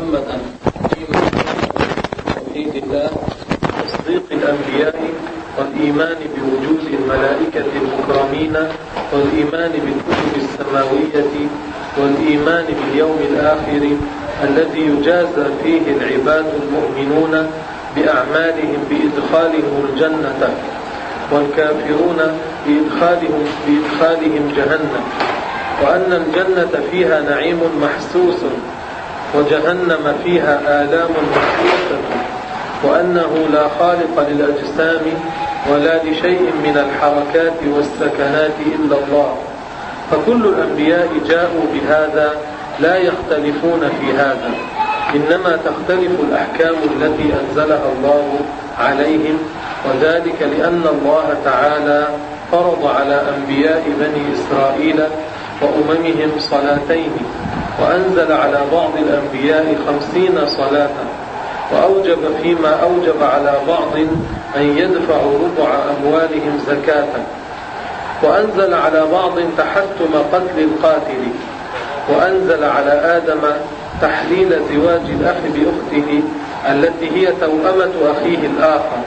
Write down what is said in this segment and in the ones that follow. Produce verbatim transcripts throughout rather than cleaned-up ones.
محمدا توحيد الله تصديق الأنبياء والإيمان بوجود الملائكة المكرمين والإيمان بالكتب السماوية والإيمان باليوم الآخر الذي يجازى فيه العباد المؤمنون بأعمالهم بإدخالهم الجنة والكافرون بإدخالهم, بإدخالهم جهنم، وأن الجنة فيها نعيم محسوس وجهنم فيها آلام محسوسة، وأنه لا خالق للأجسام ولا لشيء من الحركات والسكنات إلا الله. فكل الأنبياء جاءوا بهذا لا يختلفون في هذا، إنما تختلف الأحكام التي أنزلها الله عليهم، وذلك لأن الله تعالى فرض على أنبياء بني إسرائيل وأممهم صلاتين، وأنزل على بعض الأنبياء خمسين صلاة، وأوجب فيما أوجب على بعض أن يدفعوا ربع أموالهم زكاة، وأنزل على بعض تحتم قتل القاتل، وأنزل على آدم تحليل زواج الأخ بأخته التي هي توأمة أخيه الآخر،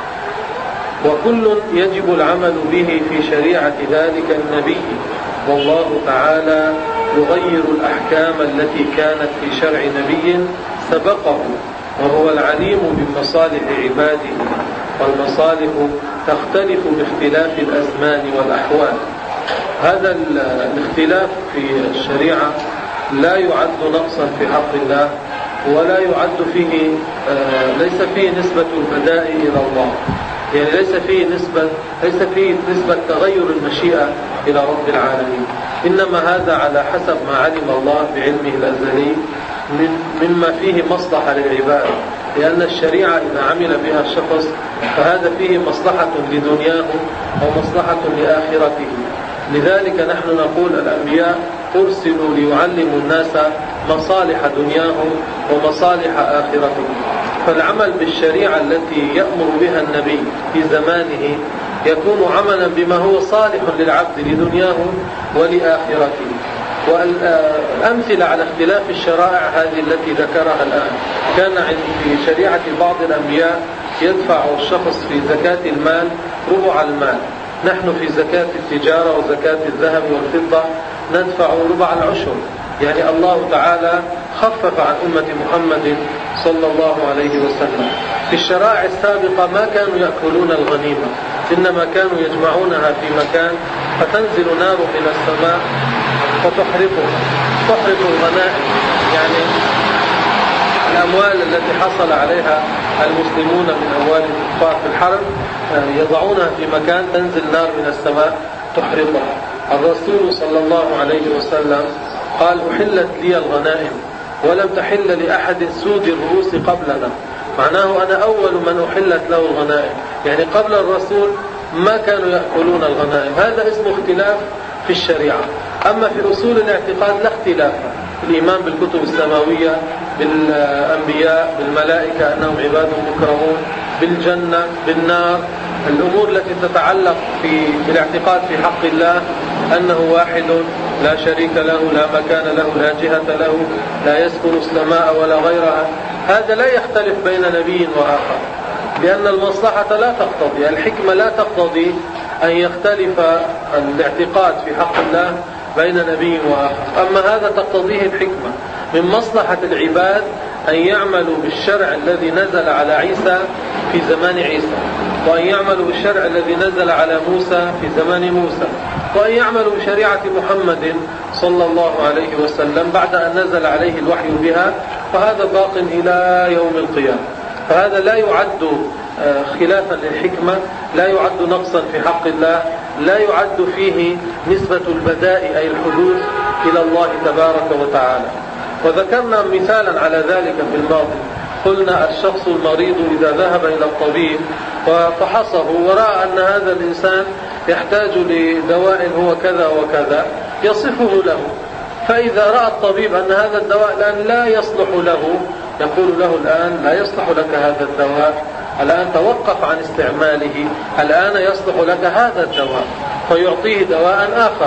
وكل يجب العمل به في شريعة ذلك النبي، والله تعالى يغير الأحكام التي كانت في شرع نبي سبقه، وهو العليم بمصالح عباده، والمصالح تختلف باختلاف الأزمان والأحوال. هذا الاختلاف في الشريعة لا يعد نقصا في حق الله، ولا يعد فيه ليس فيه نسبة البداء إلى الله، يعني ليس فيه نسبة ليس فيه نسبة تغير المشيئة إلى رب العالمين، إنما هذا على حسب ما علم الله بعلمه الأزلي من مما فيه مصلحة للعباد، لأن الشريعة إذا عمل بها الشخص فهذا فيه مصلحة لدنياه ومصلحة لآخرته. لذلك نحن نقول الأنبياء أرسلوا ليعلموا الناس مصالح دنياهم ومصالح آخرتهم، فالعمل بالشريعة التي يأمر بها النبي في زمانه يكون عملا بما هو صالح للعبد لدنياه ولآخرته. والأمثلة على اختلاف الشرائع هذه التي ذكرها الآن، كان في شريعة بعض الأنبياء يدفع الشخص في زكاة المال ربع المال، نحن في زكاة التجارة وزكاة الذهب والفضة ندفع ربع العشر، يعني الله تعالى خفف عن أمة محمد صلى الله عليه وسلم. في الشرائع السابقة ما كانوا يأكلون الغنيمة، إنما كانوا يجمعونها في مكان فتنزل نار من السماء فتحرقه تحرق الغنائم، يعني الأموال التي حصل عليها المسلمون من أموال الكفار في الحرب يضعونها في مكان تنزل نار من السماء تحرقها. الرسول صلى الله عليه وسلم قال أحلت لي الغنائم ولم تحل لأحد سود الرؤوس قبلنا، معناه أنا أول من أحلت له الغنائم، يعني قبل الرسول ما كانوا يأكلون الغنائم. هذا اسمه اختلاف في الشريعة. أما في أصول الاعتقاد لا اختلاف، الإيمان بالكتب السماوية، بالأنبياء، بالملائكة أنهم عباد مكرمون، بالجنة، بالنار، الأمور التي تتعلق في الاعتقاد في حق الله أنه واحد لا شريك له، لا مكان له، لا جهة له، لا يسكن السماء ولا غيرها، هذا لا يختلف بين نبي وآخر، لأن المصلحة لا تقتضي، الحكمة لا تقتضي أن يختلف الاعتقاد في حق الله بين نبي وآخر. أما هذا تقتضيه الحكمة من مصلحة العباد أن يعملوا بالشرع الذي نزل على عيسى في زمان عيسى، وأن يعملوا بالشرع الذي نزل على موسى في زمان موسى، وأن يعملوا بشريعة محمد صلى الله عليه وسلم بعد أن نزل عليه الوحي بها، فهذا باق إلى يوم القيامة. فهذا لا يعد خلافا للحكمة، لا يعد نقصا في حق الله، لا يعد فيه نسبة البداء أي الحدوث إلى الله تبارك وتعالى. وذكرنا مثالا على ذلك في الماضي، قلنا الشخص المريض إذا ذهب إلى الطبيب وفحصه ورأى أن هذا الإنسان يحتاج لدواء هو كذا وكذا يصفه له، فإذا رأى الطبيب أن هذا الدواء الآن لا يصلح له يقول له الآن لا يصلح لك هذا الدواء، الآن توقف عن استعماله، الآن يصلح لك هذا الدواء، فيعطيه دواء آخر.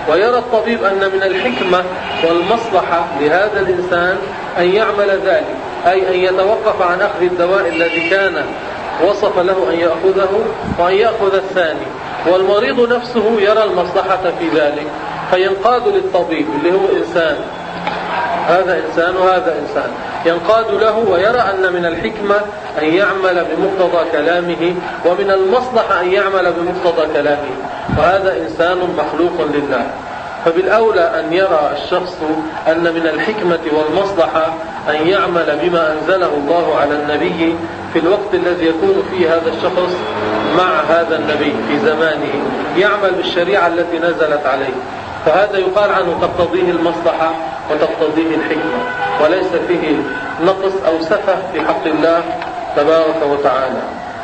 ويرى الطبيب أن من الحكمة والمصلحة لهذا الإنسان أن يعمل ذلك، أي أن يتوقف عن أخذ الدواء الذي كان وصف له أن يأخذه وأن يأخذ الثاني، والمريض نفسه يرى المصلحة في ذلك فينقاد للطبيب اللي هو إنسان، هذا إنسان وهذا إنسان، ينقاد له ويرى أن من الحكمة أن يعمل بمقتضى كلامه ومن المصلحة أن يعمل بمقتضى كلامه، وهذا إنسان مخلوق لله. فبالأولى أن يرى الشخص أن من الحكمة والمصلحة أن يعمل بما أنزله الله على النبي في الوقت الذي يكون فيه هذا الشخص مع هذا النبي في زمانه، يعمل بالشريعة التي نزلت عليه، فهذا يقال عنه تقتضيه المصلحة وتقتضيه الحكمة، وليس فيه نقص أو سفه في حق الله تبارك وتعالى.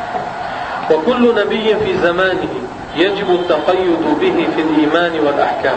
وكل نبي في زمانه يجب التقيد به في الإيمان والأحكام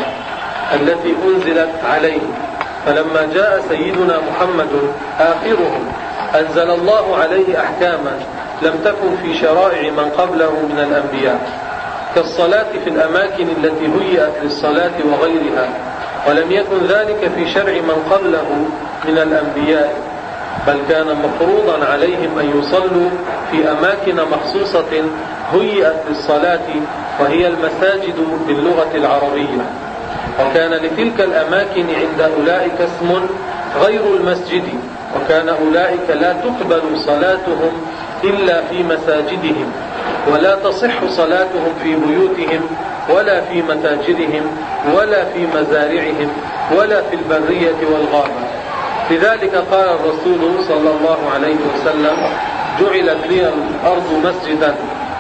التي أنزلت عليه، فلما جاء سيدنا محمد آخرهم أنزل الله عليه أحكاما لم تكن في شرائع من قبله من الأنبياء، كالصلاة في الأماكن التي هيئت للصلاة وغيرها، ولم يكن ذلك في شرع من قبله من الأنبياء، بل كان مفروضا عليهم أن يصلوا في أماكن مخصوصة هيئت للصلاة وهي المساجد باللغة العربية، وكان لتلك الأماكن عند أولئك اسم غير المسجد، وكان أولئك لا تقبل صلاتهم إلا في مساجدهم، ولا تصح صلاتهم في بيوتهم ولا في متاجرهم ولا في مزارعهم ولا في البرية والغابة. لذلك قال الرسول صلى الله عليه وسلم: جعلت لي الأرض مسجدا،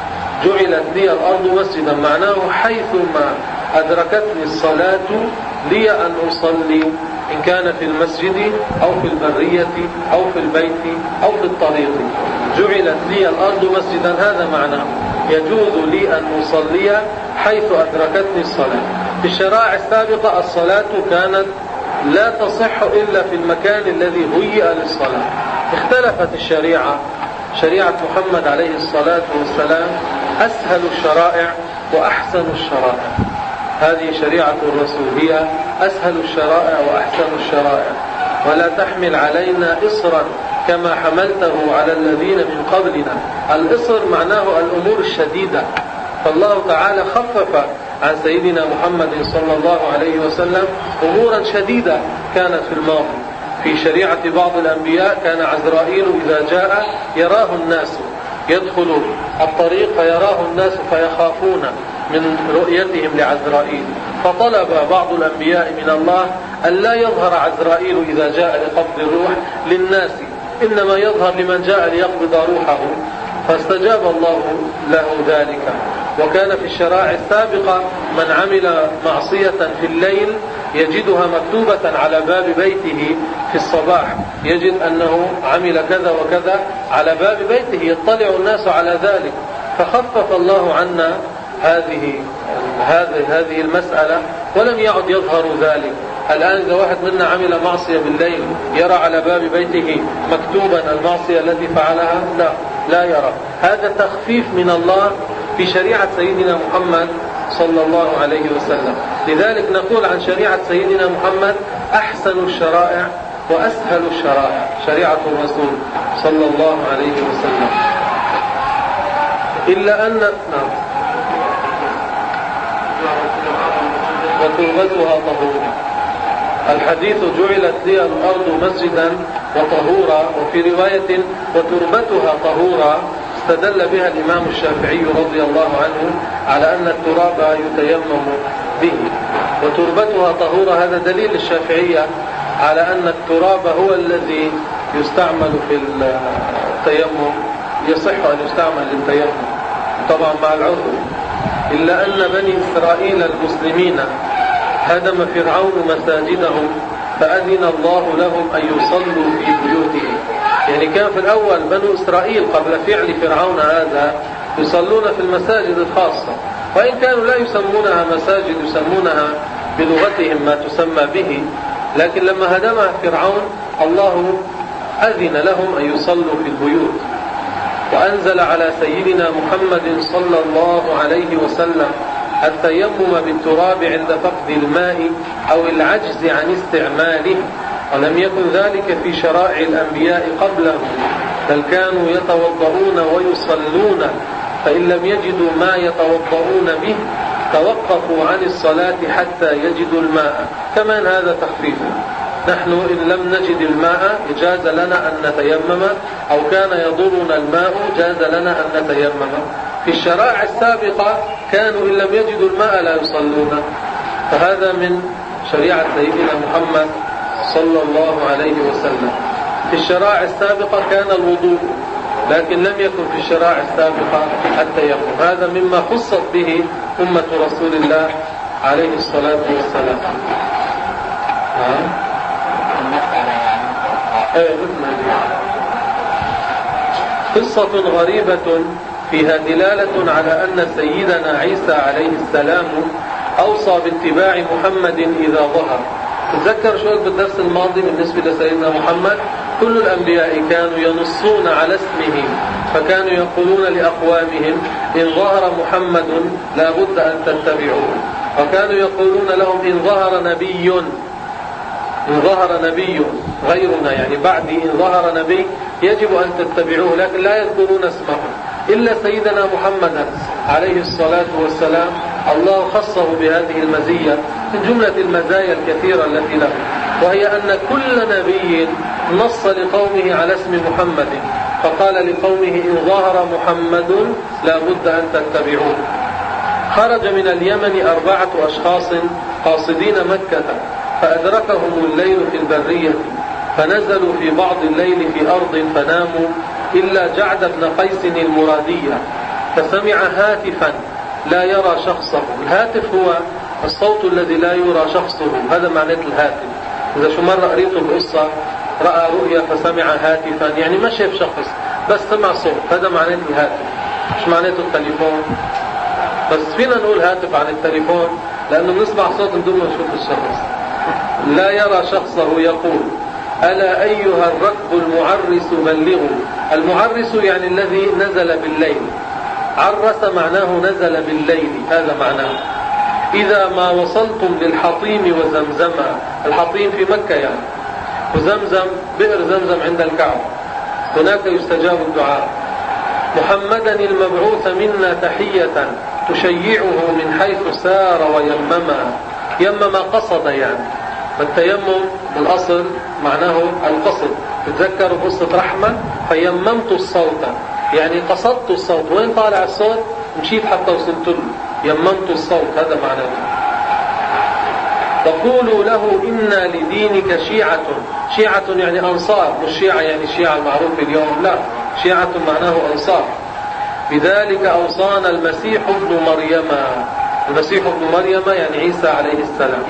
جعلت لي الأرض مسجدا، معناه حيثما أدركتني الصلاة لي أن أصلي، إن كان في المسجد أو في البرية أو في البيت أو في الطريق. جعلت لي الأرض مسجدا هذا معناه يجوز لي أن أصلي حيث أدركتني الصلاة. في الشرائع السابقة الصلاة كانت لا تصح إلا في المكان الذي هيئ للصلاة. اختلفت الشريعة، شريعة محمد عليه الصلاة والسلام أسهل الشرائع وأحسن الشرائع، هذه شريعة الرسول هي أسهل الشرائع وأحسن الشرائع، ولا تحمل علينا إصرا كما حملته على الذين من قبلنا. الإصر معناه الأمور الشديدة، فالله تعالى خفف عن سيدنا محمد صلى الله عليه وسلم أمورا شديدة كانت في الماضي. في شريعة بعض الأنبياء كان عزرائيل إذا جاء يراه الناس، يدخل الطريق فيراه الناس فيخافون من رؤيتهم لعزرائيل، فطلب بعض الأنبياء من الله أن لا يظهر عزرائيل إذا جاء لقبض الروح للناس، إنما يظهر لمن جاء ليقبض روحه، فاستجاب الله له ذلك. وكان في الشرائع السابقة من عمل معصية في الليل يجدها مكتوبة على باب بيته في الصباح، يجد أنه عمل كذا وكذا على باب بيته، يطلع الناس على ذلك، فخفف الله عنا هذه هذه هذه المسألة ولم يعد يظهر ذلك. الآن إذا واحد منا عمل معصية بالليل يرى على باب بيته مكتوبا المعصية التي فعلها؟ لا لا يرى. هذا تخفيف من الله في شريعة سيدنا محمد صلى الله عليه وسلم. لذلك نقول عن شريعة سيدنا محمد أحسن الشرائع وأسهل الشرائع شريعة الرسول صلى الله عليه وسلم، إلا أن نعم وتربتها طهورا. الحديث جعلت لي الأرض مسجدا وطهورا، وفي رواية وتربتها طهورا استدل بها الإمام الشافعي رضي الله عنه على أن التراب يتيمم به، وتربتها طهورا هذا دليل الشافعية على أن التراب هو الذي يستعمل في التيمم، يصح أن يستعمل للتيمم طبعا مع العذر. إلا أن بني إسرائيل المسلمين هدم فرعون مساجدهم فأذن الله لهم أن يصلوا في بيوتهم. يعني كان في الأول بنو إسرائيل قبل فعل فرعون هذا يصلون في المساجد الخاصة، وإن كانوا لا يسمونها مساجد، يسمونها بلغتهم ما تسمى به، لكن لما هدمها فرعون الله أذن لهم أن يصلوا في البيوت. وأنزل على سيدنا محمد صلى الله عليه وسلم التيمم بالتراب عند فقد الماء أو العجز عن استعماله، ولم يكن ذلك في شرائع الأنبياء قبله، بل كانوا يتوضؤون ويصلون، فإن لم يجدوا ما يتوضؤون به توقفوا عن الصلاة حتى يجدوا الماء. كمان هذا تخفيف، نحن إن لم نجد الماء جاز لنا أن نتيمم، أو كان يضرنا الماء جاز لنا أن نتيمم. في الشرائع السابقة كانوا إن لم يجدوا الماء لا يصلون، فهذا من شريعة سيدنا محمد صلى الله عليه وسلم. في الشرائع السابقة كان الوضوء، لكن لم يكن في الشرائع السابقة التيمم. هذا مما خصت به أمة رسول الله عليه الصلاة والسلام. قصة غريبة فيها دلالة على أن سيدنا عيسى عليه السلام أوصى باتباع محمد إذا ظهر. تذكر شوية بالدرس الماضي بالنسبة لسيدنا محمد، كل الأنبياء كانوا ينصون على اسمه، فكانوا يقولون لأقوامهم إن ظهر محمد لا بد أن تتبعوه، وكانوا يقولون لهم إن ظهر نبي إن ظهر نبي غيرنا، يعني بعدي إن ظهر نبي يجب أن تتبعوه، لكن لا يذكرون اسمه. إلا سيدنا محمد عليه الصلاة والسلام الله خصه بهذه المزية من جملة المزايا الكثيرة التي له، وهي أن كل نبي نص لقومه على اسم محمد، فقال لقومه إن ظهر محمد لا بد أن تتبعوه. خرج من اليمن أربعة أشخاص قاصدين مكة، فأدركهم الليل في البرية، فنزلوا في بعض الليل في أرض فناموا إلا جعد بن قيس المرادية، فسمع هاتفا لا يرى شخصه. الهاتف هو الصوت الذي لا يرى شخصه، هذا معنى الهاتف. إذا شو مرة قريته القصة رأى رؤيا فسمع هاتفا، يعني ما شاف شخص بس سمع صوت، هذا معنى الهاتف، مش معنى التليفون. بس فينا نقول هاتف عن التليفون لأنه بنسمع صوت بدون ما نشوف الشخص. لا يرى شخصه يقول ألا أيها الركب المعرس بلغوا. المعرس يعني الذي نزل بالليل، عرس معناه نزل بالليل، هذا معناه. إذا ما وصلتم للحطيم وزمزم، الحطيم في مكة يعني، وزمزم بئر زمزم عند الكعبة، هناك يستجاب الدعاء. محمدا المبعوث منا تحية تشيعه من حيث سار ويمما. يمما قصد يعني، فالتيمم بالأصل معناه القصد. تتذكروا قصة رحمة فيممت الصوت، يعني قصدت الصوت، وين طالع الصوت مشيت حتى وصلت له، يممت الصوت، هذا معناه. تقولوا له إنا لدينك شيعة. شيعة يعني أنصار، مش شيعة يعني الشيعة المعروف اليوم، لا، شيعة معناه أنصار. بذلك أوصانا المسيح ابن مريم. المسيح ابن مريم يعني عيسى عليه السلام.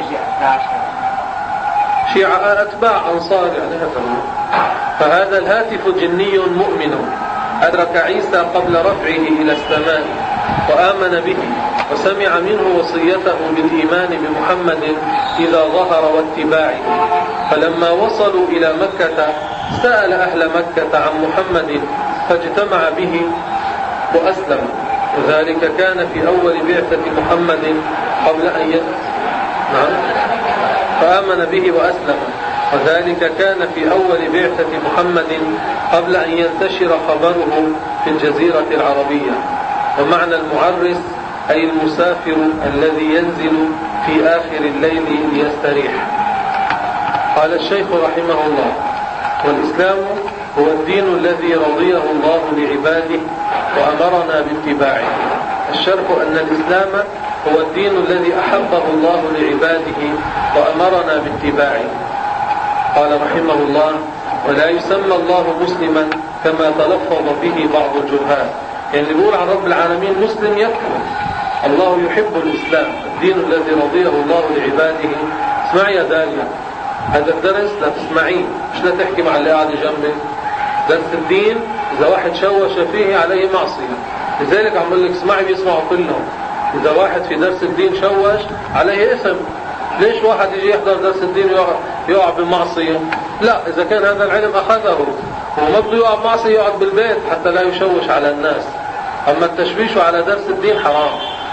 شيعة أتباع أنصار يعني هذا. فهذا الهاتف جني مؤمن أدرك عيسى قبل رفعه إلى السماء وآمن به، وسمع منه وصيته بالإيمان بمحمد إذا ظهر واتباعه. فلما وصلوا إلى مكة سأل أهل مكة عن محمد فاجتمع به وأسلم، وذلك كان في أول بعثة محمد قبل أن ي... نعم فآمن به وأسلم، وذلك كان في أول بعثة محمد قبل أن ينتشر خبره في الجزيرة العربية. ومعنى المعرس أي المسافر الذي ينزل في آخر الليل ليستريح. قال الشيخ رحمه الله: والإسلام هو الدين الذي رضيه الله لعباده وأمرنا باتباعه. الشرح أن الإسلام هو الدين الذي أحبه الله لعباده وأمرنا باتباعه. قال رحمه الله: ولا يسمى الله مسلما كما تلفظ به بعض الجهال. يعني اللي بيقول عن رب العالمين مسلم يكفر. الله يحب الإسلام، الدين الذي رضيه الله لعباده. اسمعي يا داليا، هذا الدرس لا تسمعين، مش لا تحكي مع اللي قاعد جنبك. درس الدين إذا واحد شوش فيه عليه معصية، لذلك عم بقول لك اسمعي بيسمعوا كلهم. إذا واحد في درس الدين شوش عليه اسم. ليش واحد يجي يحضر درس الدين يقع بمعصية؟ لا، إذا كان هذا العلم أخذه وما بده يقع بمعصية يقعد بالبيت حتى لا يشوش على الناس. أما التشويش على درس الدين حرام،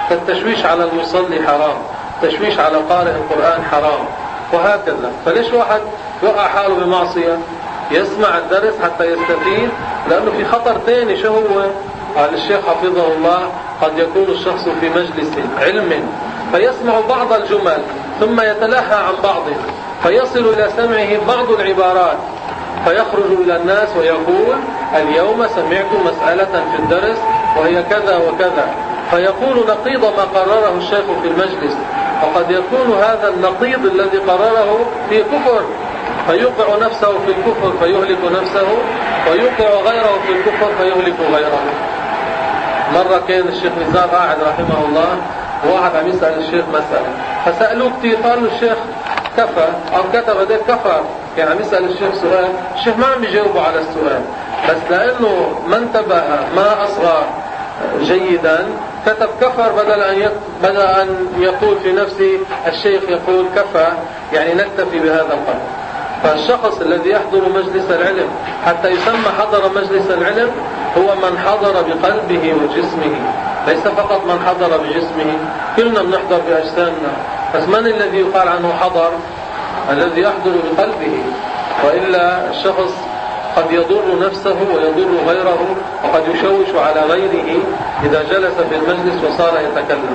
فالتشويش على المصلي حرام، التشويش على قارئ القرآن حرام، وهكذا. فليش واحد يقع حاله بمعصية؟ يسمع الدرس حتى يستفيد، لأنه في خطر تاني. شو هو؟ قال الشيخ حفظه الله: قد يكون الشخص في مجلس علم فيسمع بعض الجمل ثم يتلهى عن بعض، فيصل إلى سمعه بعض العبارات، فيخرج إلى الناس ويقول: اليوم سمعت مسألة في الدرس وهي كذا وكذا، فيقول نقيض ما قرره الشيخ في المجلس، وقد يكون هذا النقيض الذي قرره في كفر، فيوقع نفسه في الكفر فيهلك نفسه، ويوقع غيره في الكفر فيهلك غيره. مرة كان الشيخ نزار قاعد رحمه الله، واحد عم يسأل الشيخ مسألة، فسألوه كتير، قالوا الشيخ كفى أو كتب هذا كفى. كان عم يسأل الشيخ سؤال، الشيخ ما عم يجاوبه على السؤال، بس لأنه ما انتبه ما أصغى جيدا كتب كفر بدل أن يك... بدل أن يقول في نفسه الشيخ يقول كفى، يعني نكتفي بهذا القدر. فالشخص الذي يحضر مجلس العلم حتى يسمى حضر مجلس العلم هو من حضر بقلبه وجسمه، ليس فقط من حضر بجسمه. كلنا بنحضر بأجسامنا، بس من الذي يقال عنه حضر؟ الذي يحضر بقلبه. وإلا الشخص قد يضر نفسه ويضر غيره، وقد يشوش على غيره إذا جلس في المجلس وصار يتكلم.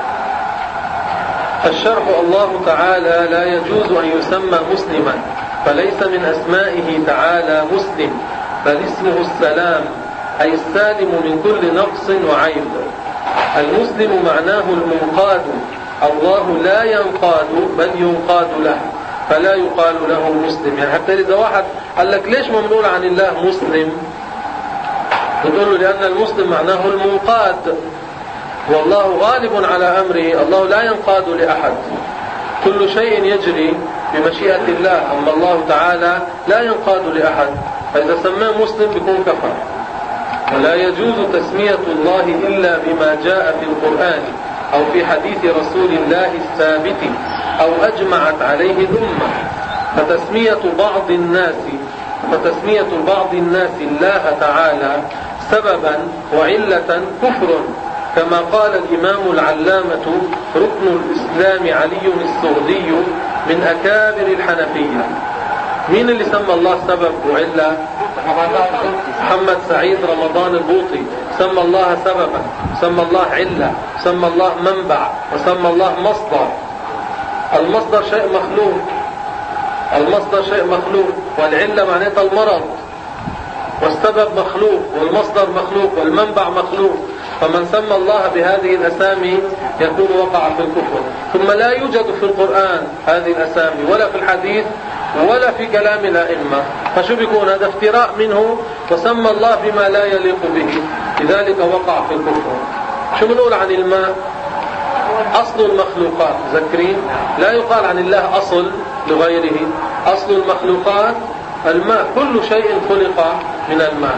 الشرح: الله تعالى لا يجوز أن يسمى مسلما، فليس من أسمائه تعالى مسلم، بل اسمه السلام، أي السالم من كل نقص وعيب. المسلم معناه المنقاد، الله لا ينقاد بل ينقاد له، فلا يقال له مسلم. يعني حتى إذا واحد قال لك ليش ممنوع عن الله مسلم، تقول له لأن المسلم معناه المنقاد، والله غالب على أمره، الله لا ينقاد لأحد، كل شيء يجري بمشيئة الله، أما الله تعالى لا ينقاد لأحد، فإذا سماه مسلم بيكون كفر. ولا يجوز تسمية الله إلا بما جاء في القرآن أو في حديث رسول الله الثابت أو أجمعت عليه الأمة. فتسمية بعض الناس فتسمية بعض الناس الله تعالى سببا وعلة كفر، كما قال الإمام العلامة ركن الإسلام علي السغدي من أكابر الحنفية. مين اللي سمى الله سبب وعلة؟ محمد سعيد رمضان البوطي سمى الله سببا، سمى الله علة، سمى الله منبع، وسمى الله مصدر. المصدر شيء مخلوق، المصدر شيء مخلوق، والعلة معناتها المرض، والسبب مخلوق، والمصدر مخلوق، والمنبع مخلوق. فمن سمى الله بهذه الأسامي يكون وقع في الكفر. ثم لا يوجد في القرآن هذه الأسامي ولا في الحديث ولا في كلام الأئمة، فشو بيكون؟ هذا افتراء منه، وسمى الله بما لا يليق به، لذلك وقع في الكفر. شو بنقول عن الماء؟ أصل المخلوقات، ذكرين لا يقال عن الله أصل لغيره، أصل المخلوقات الماء، كل شيء خلق من الماء.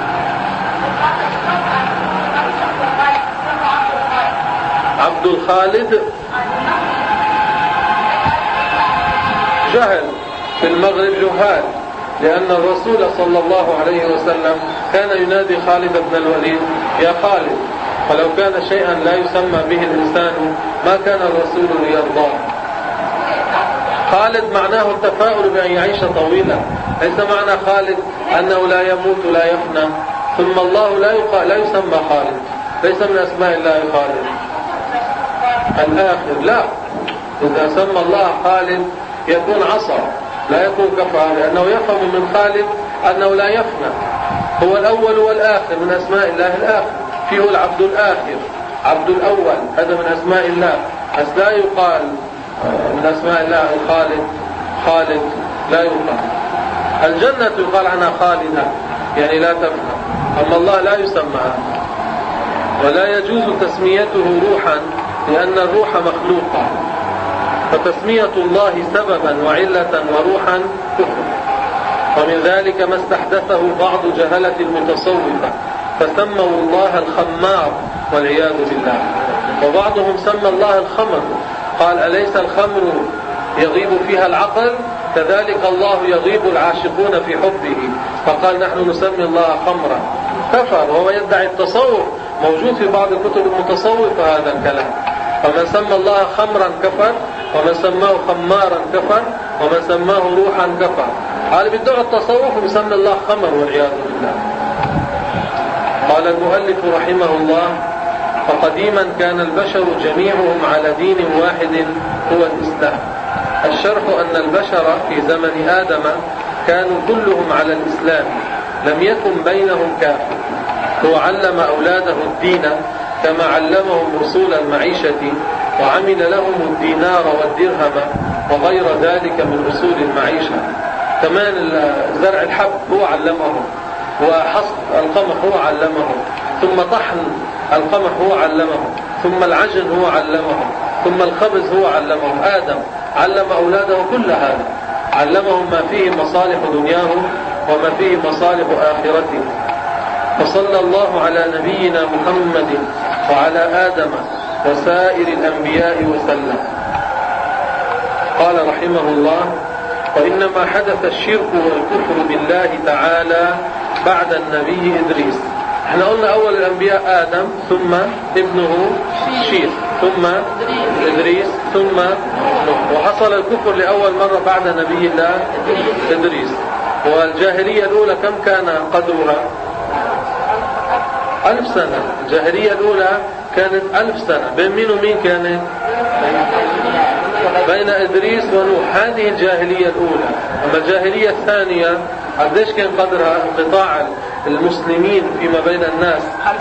عبد الخالد جهل في المغرب جهال، لأن الرسول صلى الله عليه وسلم كان ينادي خالد بن الوليد يا خالد، فلو كان شيئا لا يسمى به الإنسان ما كان الرسول ليرضاه. خالد معناه التفاؤل بأن يعيش طويلا، ليس معنى خالد أنه لا يموت لا يفنى. ثم الله لا يقال لا يسمى خالد، ليس من أسماء الله خالد الآخر، لا. إذا سمى الله خالد يكون عصر، لا يكون كفر، لأنه يفهم من خالد أنه لا يفنى، هو الأول والآخر من أسماء الله الآخر. فيه العبد الآخر، عبد الأول، هذا من أسماء الله، بس لا يقال من أسماء الله الخالد. خالد لا يقال. الجنة يقال عنها خالدة، يعني لا تفنى، أما الله لا يسمى. ولا يجوز تسميته روحا، لأن الروح مخلوقة، فتسمية الله سببا وعلة وروحا كفر. ومن ذلك ما استحدثه بعض جهلة المتصوفة، فسموا الله الخمار والعياذ بالله. وبعضهم سمى الله الخمر، قال أليس الخمر يغيب فيها العقل؟ كذلك الله يغيب العاشقون في حبه، فقال نحن نسمي الله خمرا. كفر وهو يدعي التصوف، موجود في بعض كتب المتصوفة هذا الكلام. فمن سمى الله خمرا كفر، ومن سماه خمارا كفر، ومن سماه روحا كفر. هذا بيدعو التصوف ويسمى الله خمر والعياذ بالله. قال المؤلف رحمه الله: فقديما كان البشر جميعهم على دين واحد هو الإسلام. الشرح أن البشر في زمن آدم كانوا كلهم على الإسلام، لم يكن بينهم كافر. هو علم أولاده الدين كما علمهم أصول المعيشة، وعمل لهم الدينار والدرهم وغير ذلك من أصول المعيشة. كمان زرع الحب هو علمهم، وحصد القمح هو علمهم، ثم طحن القمح هو علمهم، ثم العجن هو علمهم، ثم الخبز هو علمهم. آدم علم أولاده كل هذا، علمهم ما فيه مصالح دنياهم وما فيه مصالح آخرتهم. فصلى الله على نبينا محمد وعلى آدم وسائر الأنبياء وسلم. قال رحمه الله: وإنما حدث الشرك والكفر بالله تعالى بعد النبي إدريس. احنا قلنا أول الأنبياء آدم، ثم ابنه شيث، ثم إدريس، ثم نوح. وحصل الكفر لأول مرة بعد نبي الله إدريس. والجاهلية الأولى كم كان قدرها؟ ألف سنة. الجاهلية الأولى كانت ألف سنة. بين مين ومين كانت؟ بين إدريس ونوح. هذه الجاهلية الأولى. أما الجاهلية الثانية قديش كان قدرها؟ انقطاع المسلمين فيما بين الناس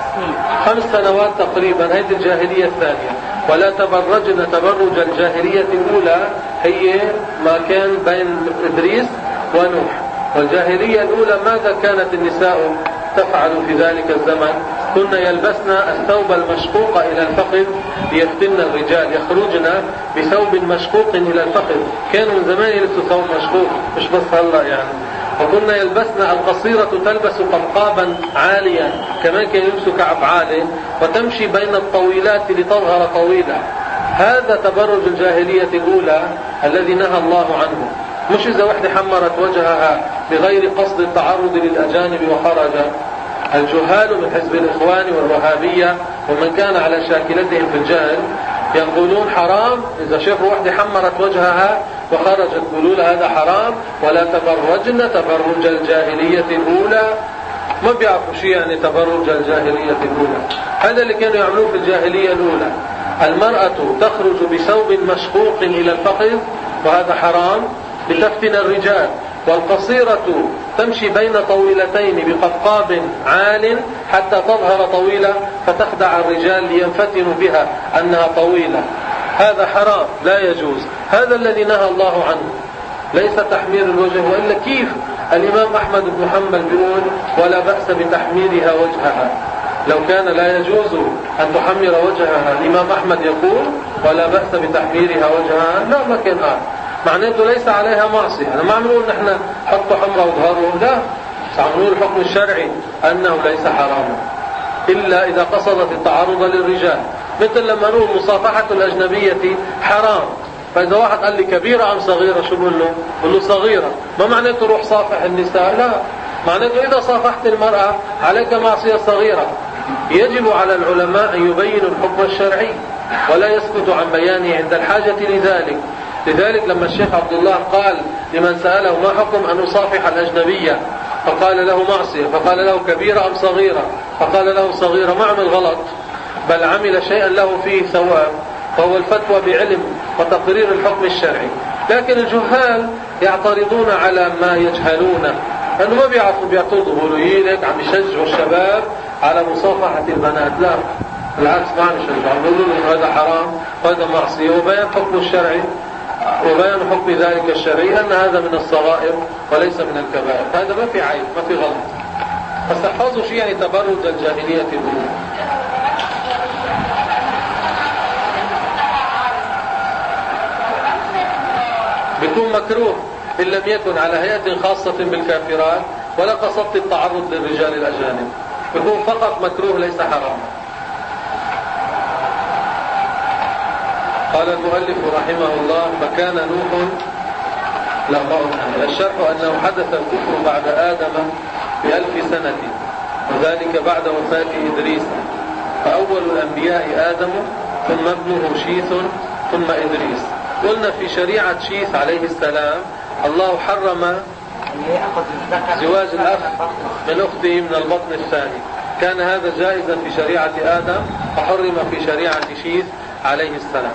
خمس سنوات تقريبا. هذه الجاهلية الثانية. ولا تبرجن تبرج الجاهلية الأولى، هي ما كان بين إدريس ونوح. والجاهلية الأولى ماذا كانت النساء تفعل في ذلك الزمن؟ كن يلبسن الثوب المشقوق إلى الفخذ ليفتن الرجال. يخرجن بثوب مشقوق إلى الفخذ. كانوا من زمان يلبسوا ثوب مشقوق، مش بس هلا يعني. وكن يلبسن القصيرة تلبس قبقابا عاليا، كمان كانوا يلبسوا كعب عالي، وتمشي بين الطويلات لتظهر طويلة. هذا تبرج الجاهلية الأولى الذي نهى الله عنه. مش إذا وحدة حمرت وجهها بغير قصد التعرض للأجانب وخرج. الجهال من حزب الإخوان والوهابية ومن كان على شاكلتهم في الجهل يقولون حرام إذا شافوا وحدة حمرت وجهها وخرجت، يقولوا لها هذا حرام. ولا تبرجن تبرج الجاهلية الأولى. ما بيعرفوا شيء يعني تبرج الجاهلية الأولى. هذا اللي كانوا يعملوه في الجاهلية الأولى. المرأة تخرج بثوب مشقوق إلى الفخذ وهذا حرام لتفتن الرجال. والقصيرة تمشي بين طويلتين بقبقاب عال حتى تظهر طويلة فتخدع الرجال لينفتنوا بها أنها طويلة. هذا حرام لا يجوز. هذا الذي نهى الله عنه، ليس تحمير الوجه. وإلا كيف الإمام أحمد بن حنبل بيقول ولا بأس بتحميرها وجهها؟ لو كان لا يجوز أن تحمر وجهها، الإمام أحمد يقول ولا بأس بتحميرها وجهها، لا ما كان قال. معناته ليس عليها معصية. أنا ما عم نقول نحن حطوا حمرة وظهروا، لا، عم نقول الحكم الشرعي أنه ليس حراما إلا إذا قصدت التعرض للرجال. مثل لما نقول مصافحة الأجنبية حرام، فإذا واحد قال لي كبيرة أم صغيرة شو بقول له؟ بقول له صغيرة. ما معناته روح صافح النساء، لا، معناته إذا صافحت المرأة عليك معصية صغيرة. يجب على العلماء أن يبينوا الحكم الشرعي ولا يسكتوا عن بيانه عند الحاجة لذلك. لذلك لما الشيخ عبد الله قال لمن سأله ما حكم أن يصافح الأجنبية، فقال له معصية، فقال له كبيرة أم صغيرة، فقال له صغيرة، ما عمل غلط بل عمل شيئا له فيه ثواب، فهو الفتوى بعلم وتقرير الحكم الشرعي. لكن الجهال يعترضون على ما يجهلونه، لأنه ما بيعرفوا بيعترضوا بيقولوا يلك عم يشجعوا الشباب على مصافحة البنات. لا، بالعكس ما عم يشجعوا، بيقولوا لهم هذا حرام وهذا معصية، وبيان حكم الشرعي وبيان حكم ذلك الشرعي أن هذا من الصغائر وليس من الكبائر. هذا ما في عيب، ما في غلط. بس احفظوا شيء يعني تبرج الجاهلية الأولى. بيكون مكروه إن لم يكن على هيئة خاصة بالكافرات ولا قصدت التعرض للرجال الأجانب، بيكون فقط مكروه ليس حرام. قال المؤلف رحمه الله: فكان نوح لقاء. الشرح أنه حدث الكفر بعد آدم بألف سنة، وذلك بعد وفاة إدريس. فأول الأنبياء آدم ثم ابنه شيث ثم إدريس. قلنا في شريعة شيث عليه السلام الله حرم زواج الأخ من أخته من البطن الثاني، كان هذا جائزا في شريعة آدم فحرم في شريعة شيث عليه السلام.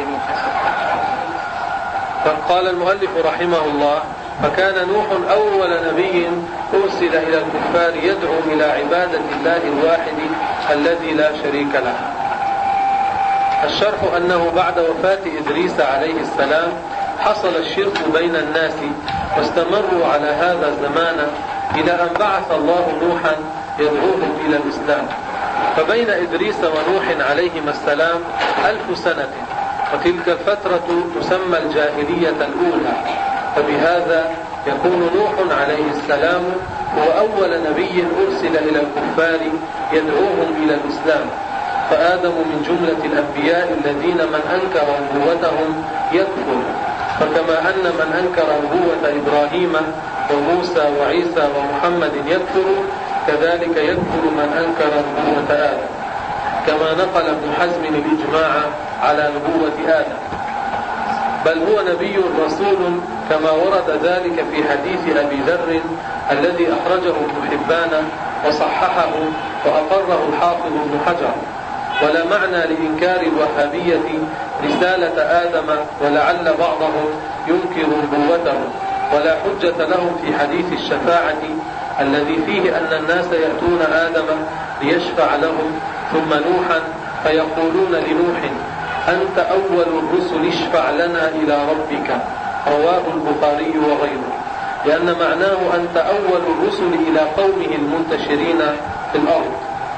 فقال المؤلف رحمه الله: فكان نوح أول نبي أرسل إلى الكفار يدعو إلى عبادة الله الواحد الذي لا شريك له. الشرح أنه بعد وفاة إدريس عليه السلام حصل الشرك بين الناس واستمروا على هذا زمانا إلى أن بعث الله نوحا يدعوهم إلى الإسلام. فبين إدريس ونوح عليهما السلام ألف سنة، وتلك الفترة تسمى الجاهلية الأولى، فبهذا يكون نوح عليه السلام هو أول نبي أرسل إلى الكفار يدعوهم إلى الإسلام. فآدم من جملة الأنبياء الذين من أنكر نبوتهم يكفر، فكما أن من أنكر نبوة إبراهيم وموسى وعيسى ومحمد يكفر، كذلك يكفر من أنكر نبوة آدم، كما نقل ابن حزم الإجماع على نبوة آدم، بل هو نبي رسول كما ورد ذلك في حديث أبي ذر الذي أخرجه ابن حبان وصححه وأقره الحافظ ابن حجر. ولا معنى لإنكار الوهابية رسالة آدم، ولعل بعضهم ينكر نبوته، ولا حجة لهم في حديث الشفاعة الذي فيه أن الناس يأتون آدم ليشفع لهم ثم نوحا فيقولون لنوح: أنت أول الرسل اشفع لنا إلى ربك، رواه البخاري وغيره، لأن معناه أنت أول الرسل إلى قومه المنتشرين في الأرض.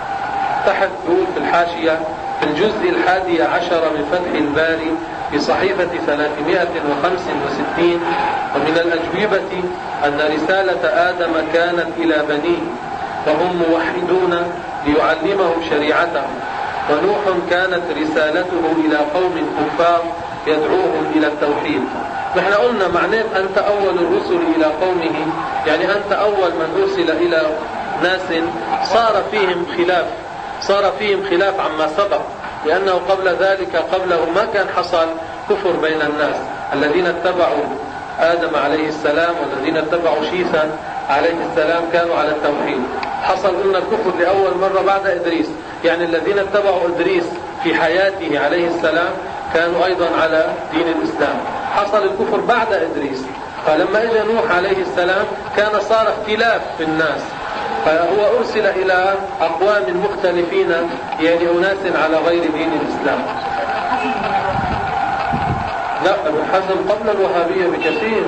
تحت يقول في الحاشية: في الجزء الحادي عشر من فتح الباري في صحيفة ثلاثمائة وخمسة وستين: ومن الأجوبة أن رسالة آدم كانت إلى بنيه وهم موحدون ليعلمهم شريعتهم، ونوح كانت رسالته إلى قوم كفار يدعوهم إلى التوحيد. نحن قلنا معناه أنت أول الرسل إلى قومه، يعني أنت أول من أرسل إلى ناس صار فيهم خلاف صار فيهم خلاف عما سبق، لأنه قبل ذلك قبله ما كان حصل كفر بين الناس. الذين اتبعوا آدم عليه السلام والذين اتبعوا شيثا عليه السلام كانوا على التوحيد. حصل قلنا الكفر لأول مرة بعد إدريس، يعني الذين اتبعوا إدريس في حياته عليه السلام كانوا أيضا على دين الإسلام. حصل الكفر بعد إدريس، فلما إجا نوح عليه السلام كان صار اختلاف في الناس، فهو أرسل إلى أقوام مختلفين، يعني أناس على غير دين الإسلام. لا، ابن حزم قبل الوهابية بكثير.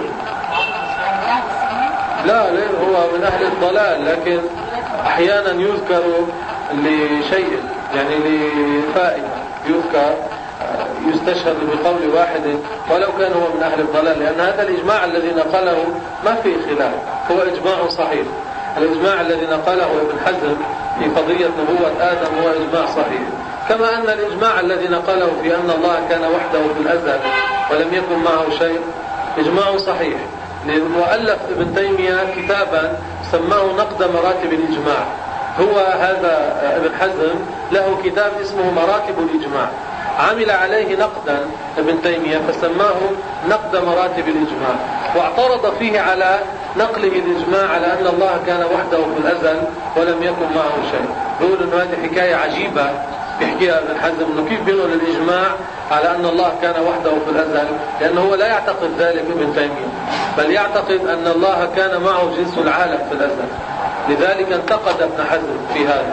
لا لا هو من أهل الضلال، لكن أحيانا يذكر لشيء، يعني لفائدة يذكر يستشهد بقول واحد ولو كان هو من أهل الضلال، لأن هذا الإجماع الذي نقله ما فيه خلاف، هو إجماع صحيح. الإجماع الذي نقله ابن حزم في قضية نبوة آدم هو إجماع صحيح، كما أن الإجماع الذي نقله في أن الله كان وحده في الأزل ولم يكن معه شيء إجماع صحيح. وألف ابن تيمية كتابا سماه نقد مراتب الإجماع. هو هذا ابن حزم له كتاب اسمه مراتب الإجماع، عمل عليه نقدا ابن تيمية فسماه نقد مراتب الإجماع، واعترض فيه على نقله الإجماع على أن الله كان وحده في الأزل ولم يكن معه شيء. يقول أن هذه حكاية عجيبة بيحكيها ابن حزم، أنه كيف بينقل الإجماع على أن الله كان وحده في الأزل، لأنه هو لا يعتقد ذلك ابن تيمية، بل يعتقد أن الله كان معه جنس العالم في الأزل. لذلك انتقد ابن حزم في هذا،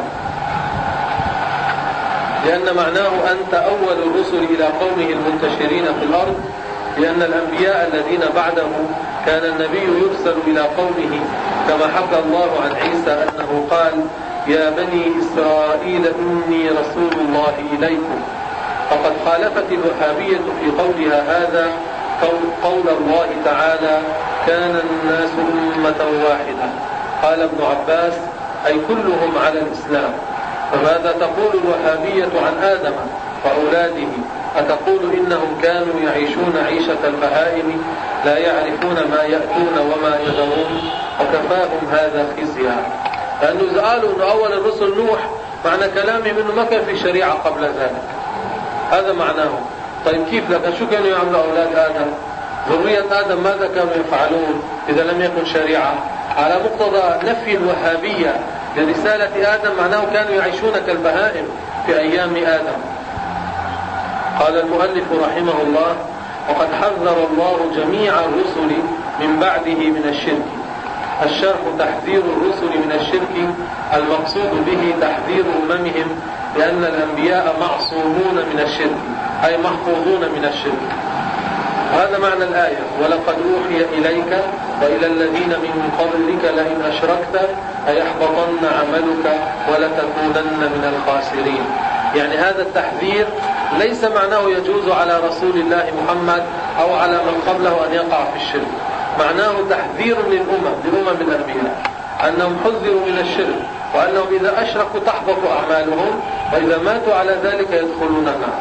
لأن معناه أنت أول الرسل إلى قومه المنتشرين في الأرض، لأن الأنبياء الذين بعده كان النبي يرسل إلى قومه، كما حكى الله عن عيسى أنه قال: يا بني إسرائيل إني رسول الله إليكم. فقد خالفت الوهابية في قولها هذا قول الله تعالى: كان الناس أمة واحدة. قال ابن عباس: أي كلهم على الإسلام. فماذا تقول الوهابية عن آدم وأولاده؟ أتقول إنهم كانوا يعيشون عيشة البهائم لا يعرفون ما يأتون وما يذرون؟ وكفاهم هذا خزيا. لأنه إذا قالوا أن أول الرسل نوح، معنى كلامهم أنه ما كان في شريعة قبل ذلك، هذا معناه. طيب كيف لك؟ شو كانوا يعملوا أولاد آدم؟ ذرية آدم ماذا كانوا يفعلون إذا لم يكن شريعة؟ على مقتضى نفي الوهابية لرسالة آدم، معناه كانوا يعيشون كالبهائم في أيام آدم. قال المؤلف رحمه الله: وقد حذر الله جميع الرسل من بعده من الشرك. الشرح: تحذير الرسل من الشرك، المقصود به تحذير أممهم، لأن الأنبياء معصومون من الشرك، أي محفوظون من الشرك. هذا معنى الآية: ولقد أوحي إليك وإلى الذين من قبلك لئن أشركت ليحبطن عملك ولتكونن من الخاسرين. يعني هذا التحذير ليس معناه يجوز على رسول الله محمد أو على من قبله أن يقع في الشرك، معناه تحذير للأمم لأمم الأنبياء أنهم حذروا من الشرك، وأنهم إذا أشركوا تحبط أعمالهم، وإذا ماتوا على ذلك يدخلون النار.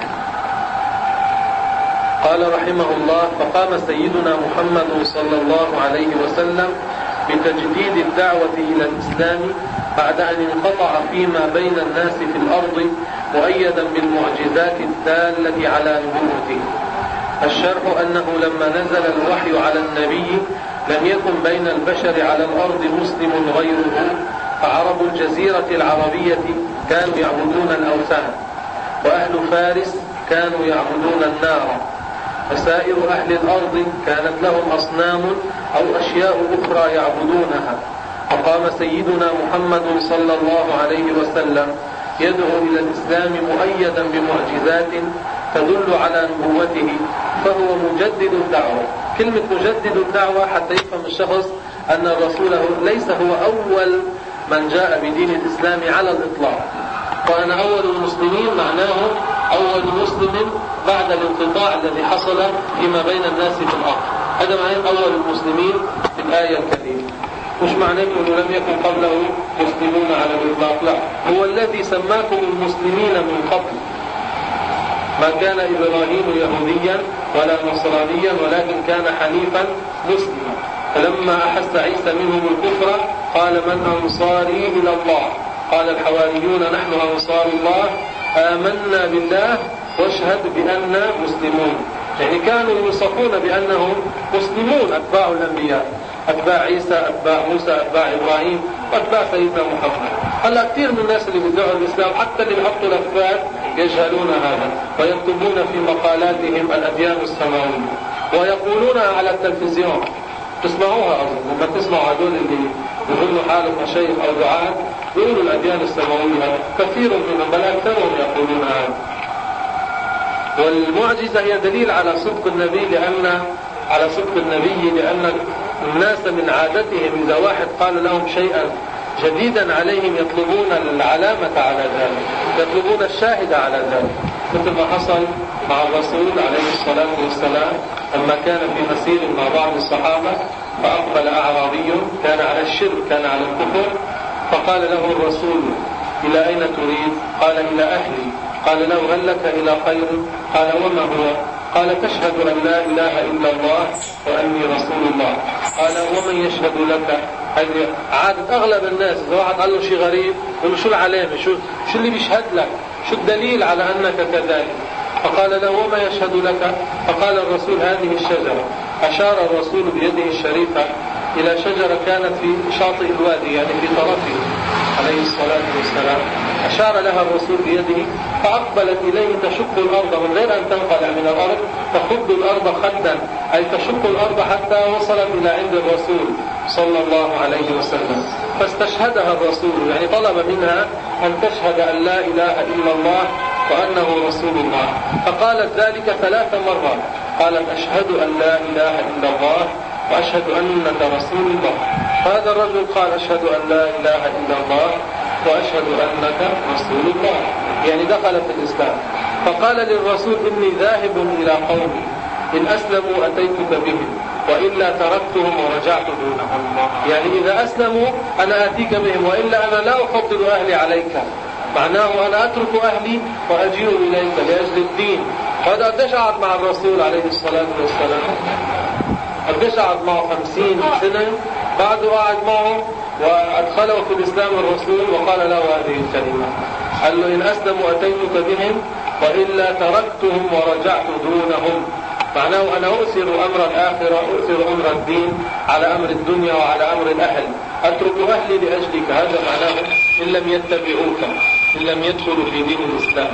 قال رحمه الله: فقام سيدنا محمد صلى الله عليه وسلم بتجديد الدعوة إلى الإسلام بعد أن انقطع فيما بين الناس في الأرض، مؤيدا بالمعجزات الدالة على نبوته. الشرح: أنه لما نزل الوحي على النبي لم يكن بين البشر على الأرض مسلم غيره، فعرب الجزيرة العربية كانوا يعبدون الأوثان، وأهل فارس كانوا يعبدون النار، وسائر أهل الأرض كانت لهم أصنام أو أشياء أخرى يعبدونها. فقام سيدنا محمد صلى الله عليه وسلم يدعو إلى الإسلام مؤيدا بمعجزات تدل على نبوته، فهو مجدد الدعوة. كلمة مجدد الدعوة حتى يفهم الشخص أن الرسول ليس هو أول من جاء بدين الإسلام على الإطلاق، وأنا أول المسلمين معناه أول مسلم بعد الانقطاع الذي حصل فيما بين الناس في الأرض. هذا معناه أول المسلمين في الآية الكريمة. مش معناه أنه لم يكن قبله مسلمون على الإطلاق، لا، هو الذي سماكم المسلمين من قبل. ما كان إبراهيم يهوديا ولا نصرانيا، ولكن كان حنيفا مسلما. فلما أحس عيسى منهم الكفر قال: من أنصاري إلى الله؟ قال الحواريون: نحن أنصار الله، آمنا بالله واشهد بأننا مسلمون. يعني كانوا يوصفون بأنهم مسلمون، أتباع الأنبياء، أتباع عيسى، أتباع موسى، أتباع إبراهيم، وأتباع سيدنا محمد. هلا كثير من الناس اللي بيدعوا الإسلام حتى اللي بيحطوا لفات يجهلون هذا، ويكتبون في مقالاتهم الأديان السماوية، ويقولونها على التلفزيون. تسمعوها أظن لما تسمعوا هذول اللي يقولوا حالهم مشايخ أو دعاة يقولوا الأديان السماوية، كثير منهم بل أكثرهم يقولون هذا. والمعجزة هي دليل على صدق النبي، لأن على صدق النبي لأن الناس من عادتهم إذا واحد قال لهم شيئا جديدا عليهم يطلبون العلامة على ذلك، يطلبون الشاهد على ذلك، مثل ما حصل مع الرسول عليه الصلاة والسلام لما كان في مسير مع بعض الصحابة، فأقبل أعرابي كان على الشرك، كان على الكفر، فقال له الرسول: إلى أين تريد؟ قال: إلى أهلي. قال له: هل لك إلى خير؟ قال: وما هو؟ قال: تشهد أن لا إله إلا الله وأني رسول الله. قال: ومن يشهد لك؟ هذه عادة أغلب الناس، إذا واحد قال له شيء غريب يقول له: شو العلامة؟ شو شو اللي بيشهد لك؟ شو الدليل على أنك كذلك؟ فقال له: وما يشهد لك؟ فقال الرسول: هذه الشجرة. أشار الرسول بيده الشريفة إلى شجرة كانت في شاطئ الوادي، يعني في طرفه عليه الصلاة والسلام. أشار لها الرسول بيده، فأقبلت إليه تشق الأرض من غير أن تنقلع من الأرض، تخد الأرض خدا، أي تشق الأرض حتى وصلت إلى عند الرسول صلى الله عليه وسلم. فاستشهدها الرسول، يعني طلب منها أن تشهد أن لا إله إلا الله وأنه رسول الله. فقالت ذلك ثلاث مرات، قالت: أشهد أن لا إله إلا الله وأشهد أنك رسول الله. فهذا الرجل قال: أشهد أن لا إله إلا الله وأشهد أنك رسول الله، يعني دخل في الإسلام. فقال للرسول: إني ذاهب إلى قومي، إن أسلموا أتيتك بهم، وإلا تركتهم ورجعت دونهم. يعني إذا أسلموا أنا آتيك بهم، وإلا أنا لا أفضل أهلي عليك. معناه أنا أترك أهلي وأجيء إليك لأجل الدين. وهذا قديش قعد مع الرسول عليه الصلاة والسلام؟ قديش قعد معه؟ خمسين سنة. بعده قعد معه وأدخله في الإسلام الرسول وقال له هذه الكلمة: قال له إن أسلموا أتيتك بهم وإلا تركتهم ورجعت دونهم. معناه أنا أؤثر أمر الآخرة، أؤثر أمر الدين على أمر الدنيا وعلى أمر الأهل، أترك أهلي لأجلك. هذا معناه إن لم يتبعوك، إن لم يدخلوا في دين الإسلام.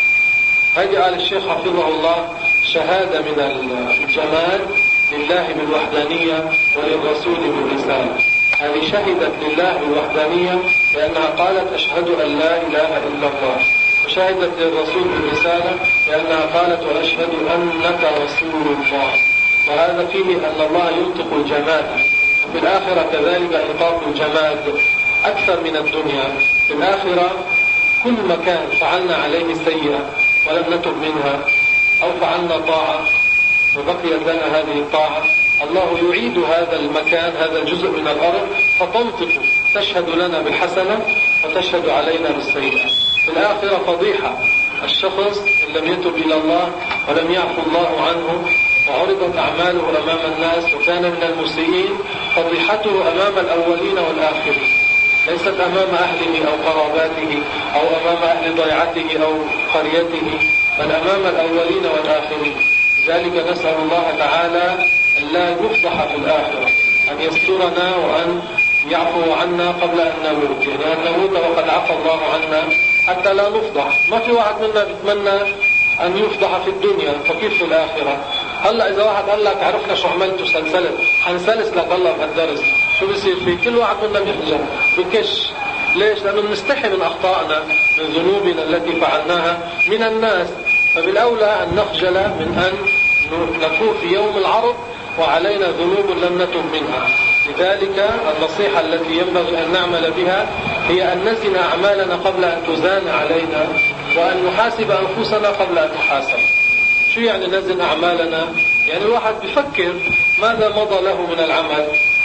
هذا قال الشيخ حفظه الله شهادة من الجمال لله بالوحدانية وللرسول بالرسالة. هذه شهدت لله بالوحدانية لأنها قالت أشهد أن لا إله إلا الله، وشهدت للرسول بالرسالة لأنها قالت وأشهد أنك رسول الله. وهذا فيه أن الله ينطق الجماد. وفي الآخرة كذلك إنطاق الجماد أكثر من الدنيا. في الآخرة كل مكان فعلنا عليه سيئة ولم نتب منها، أو فعلنا طاعة وبقيت لنا هذه الطاعة، الله يعيد هذا المكان، هذا الجزء من الأرض، فتنطق تشهد لنا بالحسنة وتشهد علينا بالسيئة. في الآخرة فضيحة الشخص إن لم يتب إلى الله ولم يعفو الله عنه وعرضت أعماله أمام الناس وكان من المسيئين، فضيحته أمام الأولين والآخرين، ليست أمام أهله أو قراباته أو أمام أهل ضيعته أو قريته، بل أمام الأولين والآخرين. ذلك نسأل الله تعالى أن لا يفضح في الآخرة، أن يسترنا وأن يعفو عنا قبل أن نموت، يعني أن نموت وقد عفى الله عنا حتى لا نفضح. ما في واحد منا بيتمنى أن يفضح في الدنيا، فكيف في الآخرة؟ هلا إذا واحد قال لك عرفنا شو عملت وسلسلت، حنسلس لك الله بهالدرس، شو بيصير فيه؟ كل واحد منا بيخجل بكش. ليش؟ لأنه بنستحي من أخطائنا، من ذنوبنا التي فعلناها من الناس، فبالأولى أن نخجل من أن نكون في يوم العرض وعلينا ذنوب لم نتب منها. لذلك النصيحة التي ينبغي أن نعمل بها هي أن نزن أعمالنا قبل أن تزان علينا، وأن نحاسب أنفسنا قبل أن نحاسب. شو يعني نزن أعمالنا؟ يعني الواحد بفكر ماذا مضى له من العمل،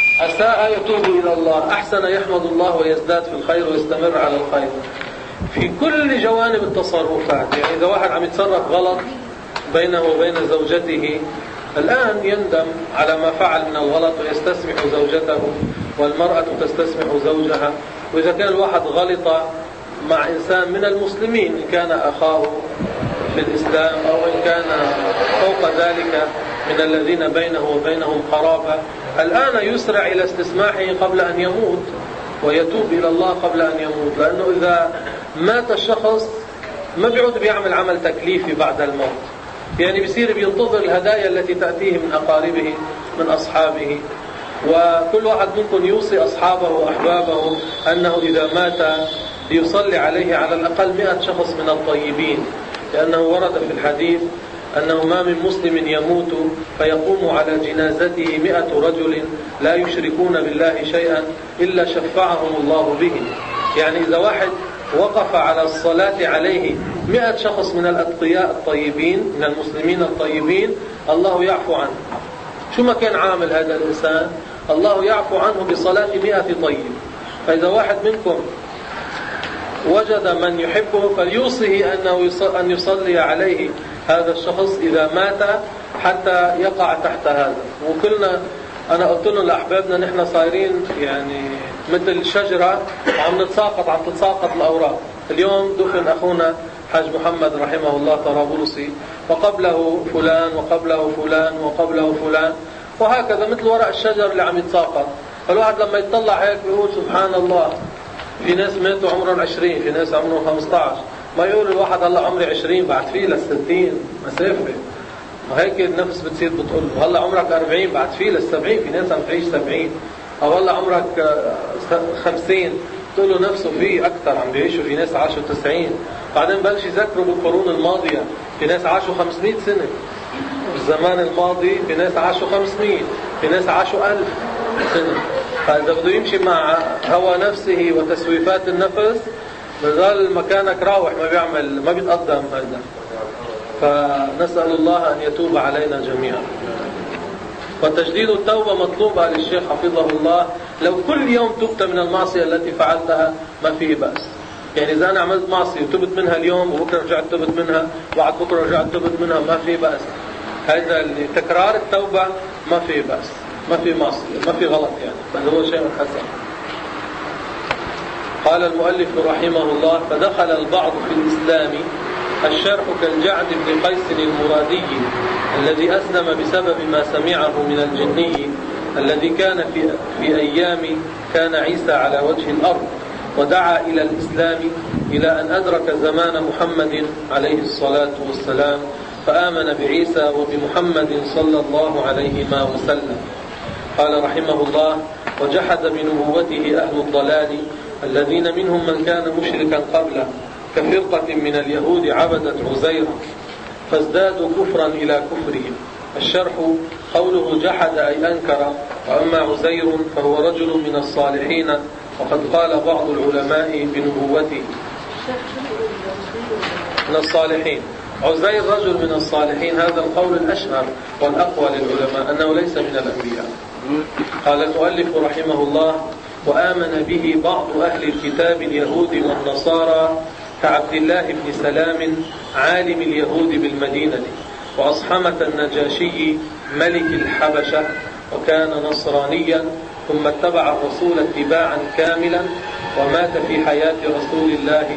أساء يتوب إلى الله، أحسن يحمد الله ويزداد في الخير ويستمر على الخير في كل جوانب التصرفات. يعني إذا واحد عم يتصرف غلط بينه وبين زوجته، الآن يندم على ما فعل من الغلط ويستسمح زوجته، والمرأة تستسمح زوجها. وإذا كان الواحد غلط مع إنسان من المسلمين، إن كان أخاه في الإسلام أو إن كان فوق ذلك من الذين بينه وبينهم قرابة، الآن يسرع إلى استسماحه قبل أن يموت ويتوب إلى الله قبل أن يموت. لأنه إذا مات الشخص ما بيعود بيعمل عمل تكليفي بعد الموت، يعني بيصير بينتظر الهدايا التي تأتيه من أقاربه من أصحابه. وكل واحد منكم يوصي أصحابه وأحبابه أنه إذا مات يصلي عليه على الأقل مئة شخص من الطيبين، لأنه ورد في الحديث أنه ما من مسلم يموت فيقوم على جنازته مئة رجل لا يشركون بالله شيئا إلا شفعهم الله به. يعني إذا واحد وقف على الصلاة عليه مئة شخص من الأتقياء الطيبين من المسلمين الطيبين، الله يعفو عنه. شو ما كان عامل هذا الإنسان، الله يعفو عنه بصلاة مئة طيب. فإذا واحد منكم وجد من يحبه فليوصيه أنه أن يصلي عليه هذا الشخص إذا مات حتى يقع تحت هذا. وكلنا أنا قلت لهم لأحبابنا نحن صايرين يعني مثل شجرة وعم نتساقط، عم تتساقط الأوراق. اليوم دفن أخونا حاج محمد رحمه الله طرابلسي، وقبله فلان وقبله فلان وقبله فلان، وهكذا مثل ورق الشجر اللي عم يتساقط. فالواحد لما يتطلع هيك بيقول سبحان الله، في ناس ماتوا عمرهم عشرين، في ناس عمرهم خمسة عشر. ما يقول الواحد هلا عمري عشرين بعد فيه للستين، مسافة. وهيك النفس بتصير بتقول له هلا عمرك أربعين بعد فيه للسبعين، في ناس عم تعيش سبعين. أو هلا عمرك خمسين تقول له نفسه فيه أكثر، عم بيعيشوا. في ناس عاشوا تسعين. بعدين بلش يذكروا بالقرون الماضية، في ناس عاشوا خمسمائة سنة بالزمان الماضي، في ناس عاشوا خمسمائة، في ناس عاشوا ألف سنة. فإذا بده يمشي مع هوى نفسه وتسويفات النفس بظل مكانك راوح، ما بيعمل ما بيتقدم هذا. فنسأل الله أن يتوب علينا جميعا. وتجديد التوبة مطلوبة للشيخ حفظه الله. لو كل يوم تبت من المعصية التي فعلتها ما فيه بأس. يعني إذا أنا عملت معصية وتبت منها اليوم وبكرة رجعت تبت منها وبعد بكرة رجعت تبت منها ما فيه بأس. هذا اللي تكرار التوبة ما فيه بأس، ما في معصية، ما في غلط، يعني بل هو شيء حسن. قال المؤلف رحمه الله: فدخل البعض في الإسلام الشرح كالجعد بن قيس المرادي الذي أسلم بسبب ما سمعه من الجني الذي كان في, في أيام كان عيسى على وجه الأرض، ودعا إلى الإسلام إلى أن أدرك زمان محمد عليه الصلاة والسلام، فآمن بعيسى وبمحمد صلى الله عليه وسلم. قال رحمه الله: وجحد بنبوته أهل الضلال الذين منهم من كان مشركا قبله كفرقة من اليهود عبدت عزيرا فازدادوا كفرا إلى كفرهم. الشرح: قوله جحد أي أنكر، وأما عزير فهو رجل من الصالحين، وقد قال بعض العلماء بنبوته من الصالحين. عزير رجل من الصالحين، هذا القول الأشهر والأقوى للعلماء أنه ليس من الأنبياء. قال المؤلف رحمه الله: وآمن به بعض أهل الكتاب اليهود والنصارى كعبد الله بن سلام عالم اليهود بالمدينة، وأصحمة النجاشي ملك الحبشة، وكان نصرانيا ثم اتبع الرسول اتباعا كاملا، ومات في حياة رسول الله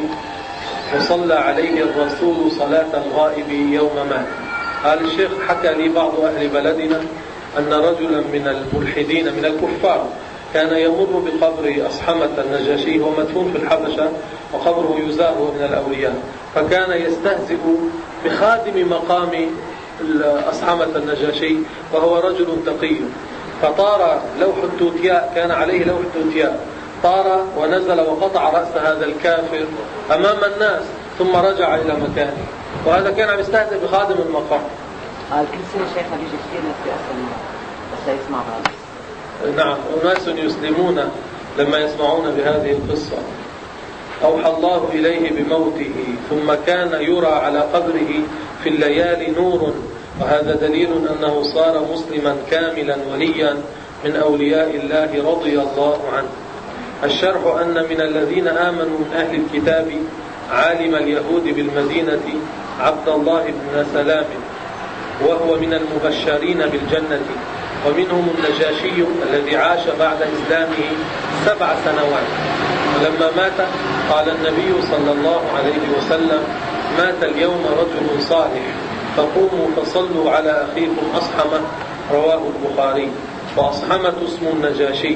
وصلى عليه الرسول صلاة الغائب يوم مات. قال الشيخ: حكى لي بعض أهل بلدنا أن رجلا من الملحدين من الكفار كان يمر بقبر أصحمة النجاشي، هو مدفون في الحبشة وقبره يزار من الأولياء، فكان يستهزئ بخادم مقام أصحمة النجاشي وهو رجل تقي، فطار لوح التوتياء، كان عليه لوح التوتياء، طار ونزل وقطع رأس هذا الكافر أمام الناس ثم رجع إلى مكانه، وهذا كان عم يستهزئ بخادم المقام. كل سنة شيخنا بيجي كثير ناس بيأسلمون بس يسمع هذا. نعم، أناس يسلمون لما يسمعون بهذه القصة. أوحى الله إليه بموته ثم كان يرى على قبره في الليالي نور، وهذا دليل أنه صار مسلما كاملا وليا من أولياء الله رضي الله عنه. الشرح: أن من الذين آمنوا من أهل الكتاب عالم اليهود بالمدينة عبد الله بن سلام، وهو من المبشرين بالجنة، ومنهم النجاشي الذي عاش بعد إسلامه سبع سنوات، ولما مات قال النبي صلى الله عليه وسلم: مات اليوم رجل صالح فقوموا فصلوا على أخيكم أصحمة، رواه البخاري. وأصحمة اسم النجاشي.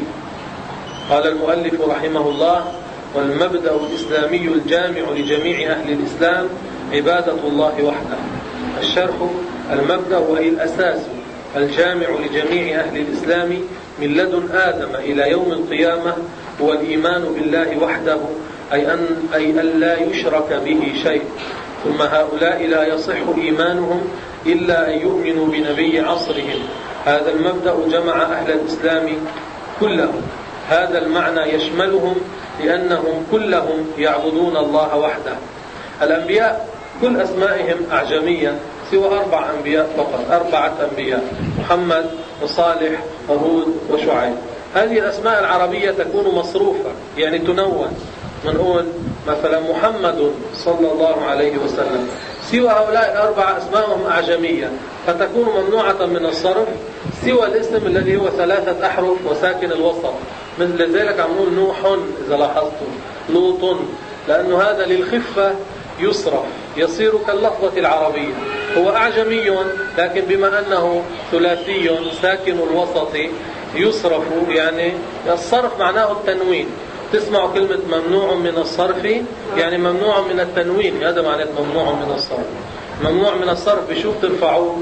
قال المؤلف رحمه الله: والمبدأ الإسلامي الجامع لجميع أهل الإسلام عبادة الله وحده. الشرح: المبدأ أي الأساس الجامع لجميع أهل الإسلام من لدن آدم إلى يوم القيامة هو الإيمان بالله وحده، أي أن, أي أن لا يشرك به شيء. ثم هؤلاء لا يصح إيمانهم إلا أن يؤمنوا بنبي عصرهم. هذا المبدأ جمع أهل الإسلام كلهم، هذا المعنى يشملهم لأنهم كلهم يعبدون الله وحده. الأنبياء كل أسمائهم أعجمية سوى أربع أنبياء فقط، أربعة أنبياء: محمد وصالح وهود وشعيب. هذه الأسماء العربية تكون مصروفة، يعني تنون، منقول مثلا محمد صلى الله عليه وسلم. سوى هؤلاء الأربعة أسمائهم أعجمية فتكون ممنوعة من الصرف، سوى الاسم الذي هو ثلاثة أحرف وساكن الوسط، مثل ذلك عم نقول نوح إذا لاحظتم، لوط، لأن هذا للخفة يصرف يصير كاللفظة العربية، هو أعجمي لكن بما أنه ثلاثي ساكن الوسط يصرف، يعني الصرف معناه التنوين. تسمع كلمة ممنوع من الصرف يعني ممنوع من التنوين، هذا معناه ممنوع من الصرف. ممنوع من الصرف بشو بترفعوه؟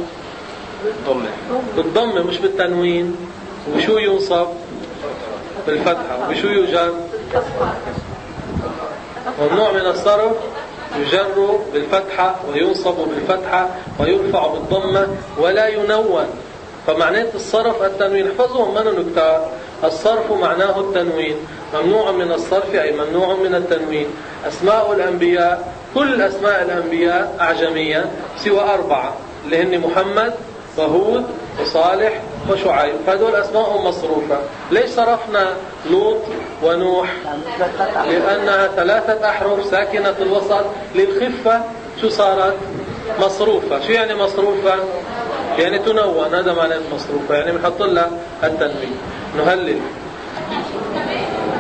بالضمة مش بالتنوين. وشو ينصب؟ بالفتحة. وشو يجر؟ ممنوع من الصرف يجر بالفتحة وينصب بالفتحة ويرفع بالضمة ولا ينون، فمعناه الصرف التنوين. احفظوهم من النكتار: الصرف معناه التنوين، ممنوع من الصرف أي ممنوع من التنوين. أسماء الأنبياء كل أسماء الأنبياء أعجمية سوى أربعة اللي هن محمد وهود وصالح وشعيب، هذول أسماءهم مصروفة. ليش صرفنا لوط ونوح؟ لأنها ثلاثة أحرف ساكنة الوسط، للخفة شو صارت؟ مصروفة. شو يعني مصروفة؟ يعني تنون، هذا معناه مصروفة، يعني بنحط لها التنوين. نهلل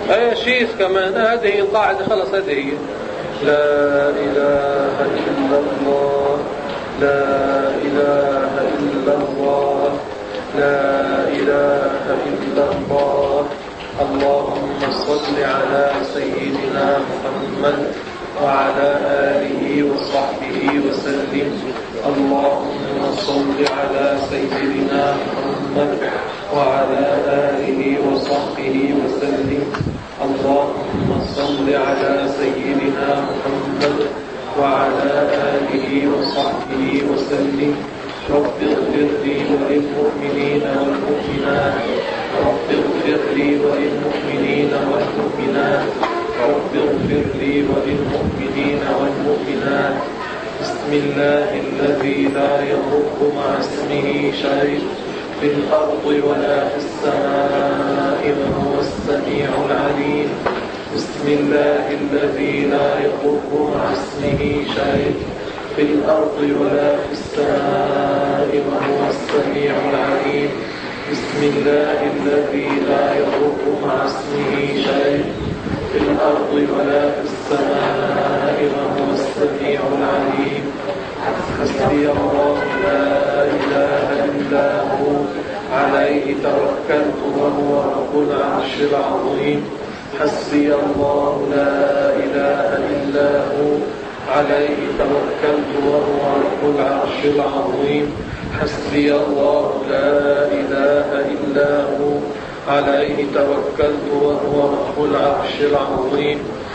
أي شيء كمان، هذه القاعدة خلاص، هذه هي. لا إله إلا الله، لا إله إلا الله، لا إله إلا الله. اللهم صل على سيدنا محمد وعلى آله وصحبه وسلم. اللهم صل على سيدنا محمد وعلى آله وصحبه وسلم. اللهم صل على سيدنا محمد وعلى آله وصحبه وسلم. رب اغفر لي وللمؤمنين والمؤمنات، رب اغفر لي وللمؤمنين والمؤمنات، رب اغفر لي وللمؤمنين والمؤمنات. بسم الله الذي لا يضر مع اسمه شيء في الأرض ولا في السماء وهو السميع العليم. بسم الله الذي لا يضر مع اسمه شيء في الأرض ولا في السماء وهو السميع العليم. بسم الله الذي لا يضر مع اسمه شيء في الأرض ولا في السماء وهو السميع العليم. حسبي الله لا إله إلا هو عليه توكلت وهو رب العرش العظيم. حسبي الله لا إله إلا هو عليه توكلت وهو رب العرش العظيم. حسبي الله لا إله إلا هو عليه توكلت وهو رب العرش العظيم.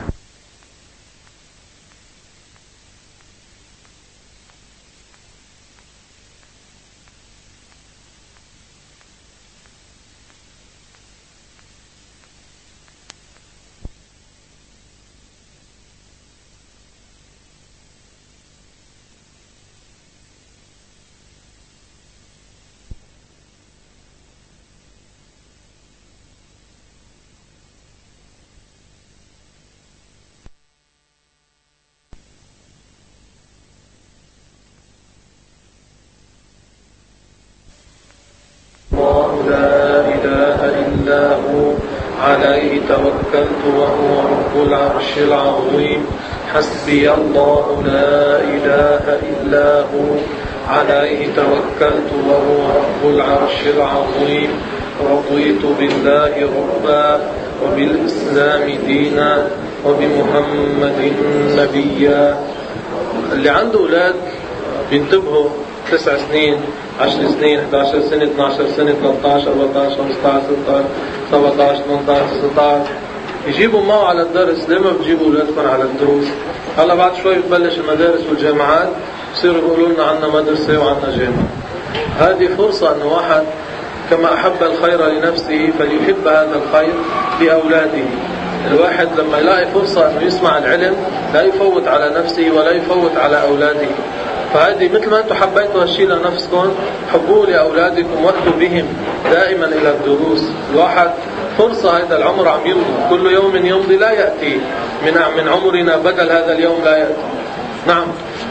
عليه توكلت وهو رب العرش العظيم. حسبي الله لا إله إلا هو عليه توكلت وهو رب العرش العظيم. رضيت بالله ربا وبالإسلام دينا وبمحمد نبيا. اللي عنده أولاد بينتبهوا، تسع سنين، عشر سنين، إحدى عشرة سنة، اثني عشر سنة، ثلاثة عشر، أربعة عشر، خمسة عشر، ستة عشر، سبعة عشر، ثمانية عشر، تسعة عشر، يجيبوا معه على الدرس. ليه ما بتجيبوا أولادكم على الدروس؟ هلا بعد شوي بتبلش المدارس والجامعات بصيروا يقولوا لنا عنا مدرسة وعنا جامعة. هذه فرصة أن واحد كما أحب الخير لنفسه فليحب هذا الخير لأولاده. الواحد لما يلاقي فرصة أنه يسمع العلم لا يفوت على نفسه ولا يفوت على أولاده. فهذه مثل ما أنتم حبيتوا هالشيء لنفسكم، حبوه لأولادكم، وأتوا بهم دائما إلى الدروس. الواحد فرصة، هذا العمر عم يمضي، كل يوم يمضي لا يأتي من من عمرنا بدل هذا اليوم لا يأتي. نعم.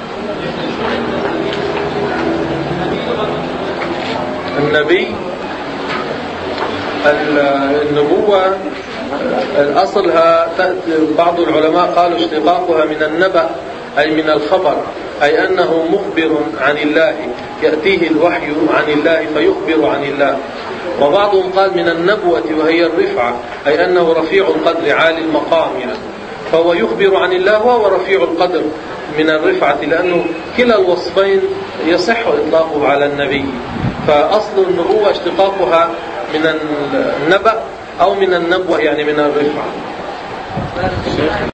النبي، النبوة الأصلها، بعض العلماء قالوا اشتقاقها من النبأ أي من الخبر، أي أنه مخبر عن الله، يأتيه الوحي عن الله فيخبر عن الله. وبعضهم قال من النبوة وهي الرفعة، أي أنه رفيع القدر عالي المقام يعني، فهو يخبر عن الله وهو رفيع القدر من الرفعة، لأنه كلا الوصفين يصح إطلاقه على النبي. فأصل النبوة اشتقاقها من النبأ أو من النبوة يعني من الرفعة.